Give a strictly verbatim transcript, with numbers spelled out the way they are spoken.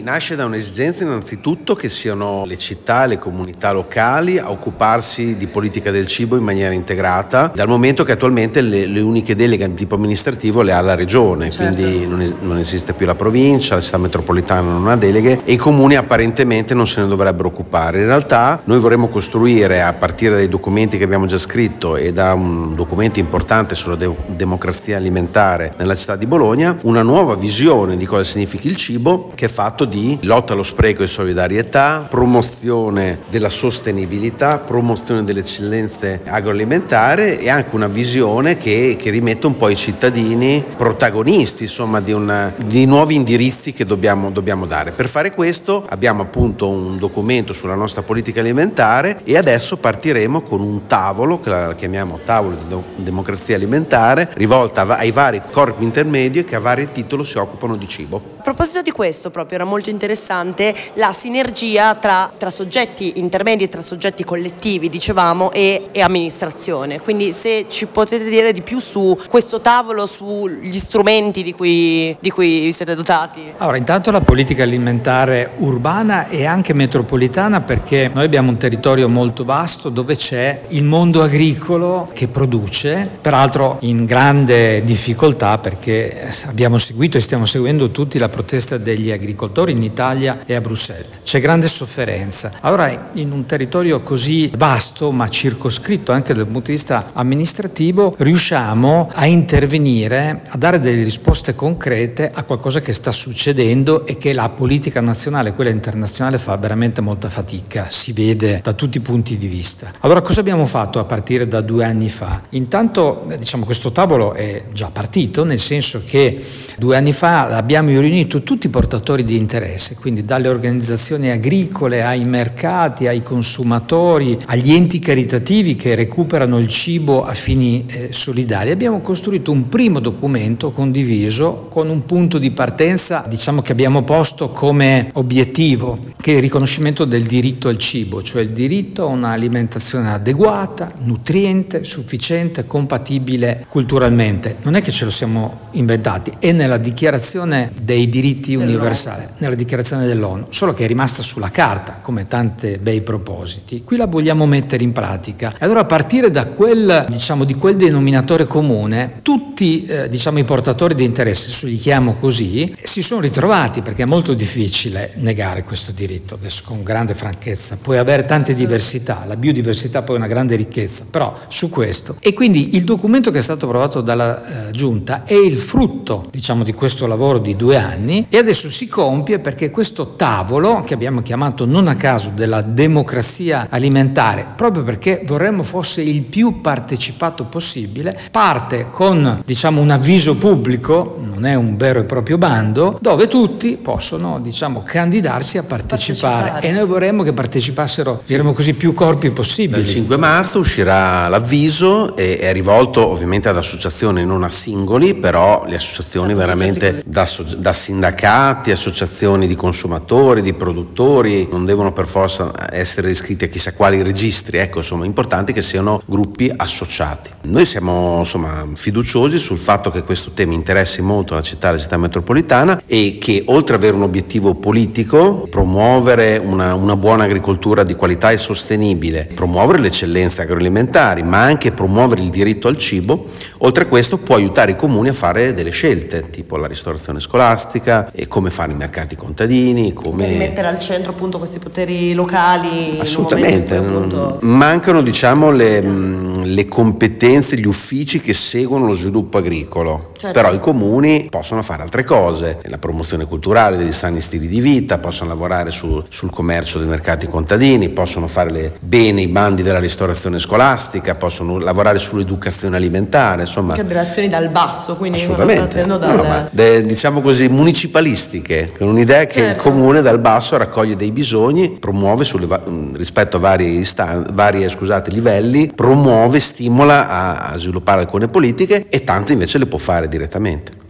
Nasce da un'esigenza innanzitutto che siano le città e le comunità locali a occuparsi di politica del cibo in maniera integrata, dal momento che attualmente le, le uniche deleghe di tipo amministrativo le ha la regione, certo. Quindi non, es- non esiste più la provincia, la città metropolitana non ha deleghe e i comuni apparentemente non se ne dovrebbero occupare. In realtà noi vorremmo costruire, a partire dai documenti che abbiamo già scritto e da un documento importante sulla de- democrazia alimentare nella città di Bologna, una nuova visione di cosa significa il cibo, che è fatto di lotta allo spreco e solidarietà, promozione della sostenibilità, promozione delle eccellenze agroalimentari e anche una visione che, che rimette un po' i cittadini protagonisti, insomma, di, una, di nuovi indirizzi che dobbiamo, dobbiamo dare. Per fare questo abbiamo appunto un documento sulla nostra politica alimentare e adesso partiremo con un tavolo, che la chiamiamo tavolo di democrazia alimentare, rivolta ai vari corpi intermedi che a vario titolo si occupano di cibo. A proposito di questo, proprio era molto interessante la sinergia tra, tra soggetti intermedi, tra soggetti collettivi, dicevamo, e, e amministrazione. Quindi se ci potete dire di più su questo tavolo, sugli strumenti di cui, di cui vi siete dotati. Allora, intanto la politica alimentare urbana e anche metropolitana, perché noi abbiamo un territorio molto vasto dove c'è il mondo agricolo che produce, peraltro in grande difficoltà perché abbiamo seguito e stiamo seguendo tutti la protesta degli agricoltori in Italia e a Bruxelles. C'è grande sofferenza. Allora, in un territorio così vasto ma circoscritto anche dal punto di vista amministrativo, riusciamo a intervenire, a dare delle risposte concrete a qualcosa che sta succedendo e che la politica nazionale e quella internazionale fa veramente molta fatica, si vede da tutti i punti di vista. Allora, cosa abbiamo fatto a partire da due anni fa? Intanto, diciamo, questo tavolo è già partito, nel senso che due anni fa abbiamo riunito tutti i portatori di interesse, quindi dalle organizzazioni agricole ai mercati, ai consumatori, agli enti caritativi che recuperano il cibo a fini eh, solidari. Abbiamo costruito un primo documento condiviso con un punto di partenza, diciamo, che abbiamo posto come obiettivo, che è il riconoscimento del diritto al cibo, cioè il diritto a un'alimentazione adeguata, nutriente, sufficiente, compatibile culturalmente. Non è che ce lo siamo inventati, è nella dichiarazione dei diritti universali, nella dichiarazione dell'ONU, solo che è rimasta sulla carta, come tanti bei propositi. Qui la vogliamo mettere in pratica. E allora, a partire da quel, diciamo, di quel denominatore comune, tutti eh, diciamo, i portatori di interesse, se li chiamo così, si sono ritrovati, perché è molto difficile negare questo diritto, adesso con grande franchezza. Puoi avere tante diversità, la biodiversità poi è una grande ricchezza, però su questo. E quindi il documento che è stato approvato dalla eh, Giunta è il frutto, diciamo, di questo lavoro di due anni e adesso si compie perché questo tavolo, che abbiamo chiamato non a caso della democrazia alimentare, proprio perché vorremmo fosse il più partecipato possibile, parte con, diciamo, un avviso pubblico, non è un vero e proprio bando, dove tutti possono, diciamo, candidarsi a partecipare, partecipare. E noi vorremmo che partecipassero, diremo così, più corpi possibili. Il cinque marzo uscirà l'avviso e è rivolto ovviamente ad associazioni, non a singoli, però le associazioni veramente da, da sindacati, associazioni di consumatori, di produttori, non devono per forza essere iscritti a chissà quali registri, ecco, insomma, è importante che siano gruppi associati. Noi siamo, insomma, fiduciosi sul fatto che questo tema interessi molto la città, la città metropolitana e che, oltre ad avere un obiettivo politico, promuovere una, una buona agricoltura di qualità e sostenibile, promuovere le eccellenze agroalimentari, ma anche promuovere il diritto al cibo, oltre a questo può aiutare i comuni a fare delle scelte, tipo la ristorazione scolastica e come fare i mercati contadini, come per mettere al centro appunto questi poteri locali. Assolutamente, in un momento in cui, appunto, mancano, diciamo, le, le competenze, gli uffici che seguono lo sviluppo agricolo, certo. Però i comuni possono fare altre cose, la promozione culturale degli sani stili di vita, possono lavorare su, sul commercio dei mercati contadini, possono fare le, bene i bandi della ristorazione scolastica, possono lavorare sull'educazione alimentare, insomma. Che azioni dal basso, quindi assolutamente, dal... no, no, ma de, diciamo così municipalistiche, con un'idea che certo. Il comune dal basso raccoglie dei bisogni, promuove sulle, rispetto a vari, sta, vari scusate, livelli, promuove, stimola a, a sviluppare alcune politiche e tante invece le può fare direttamente.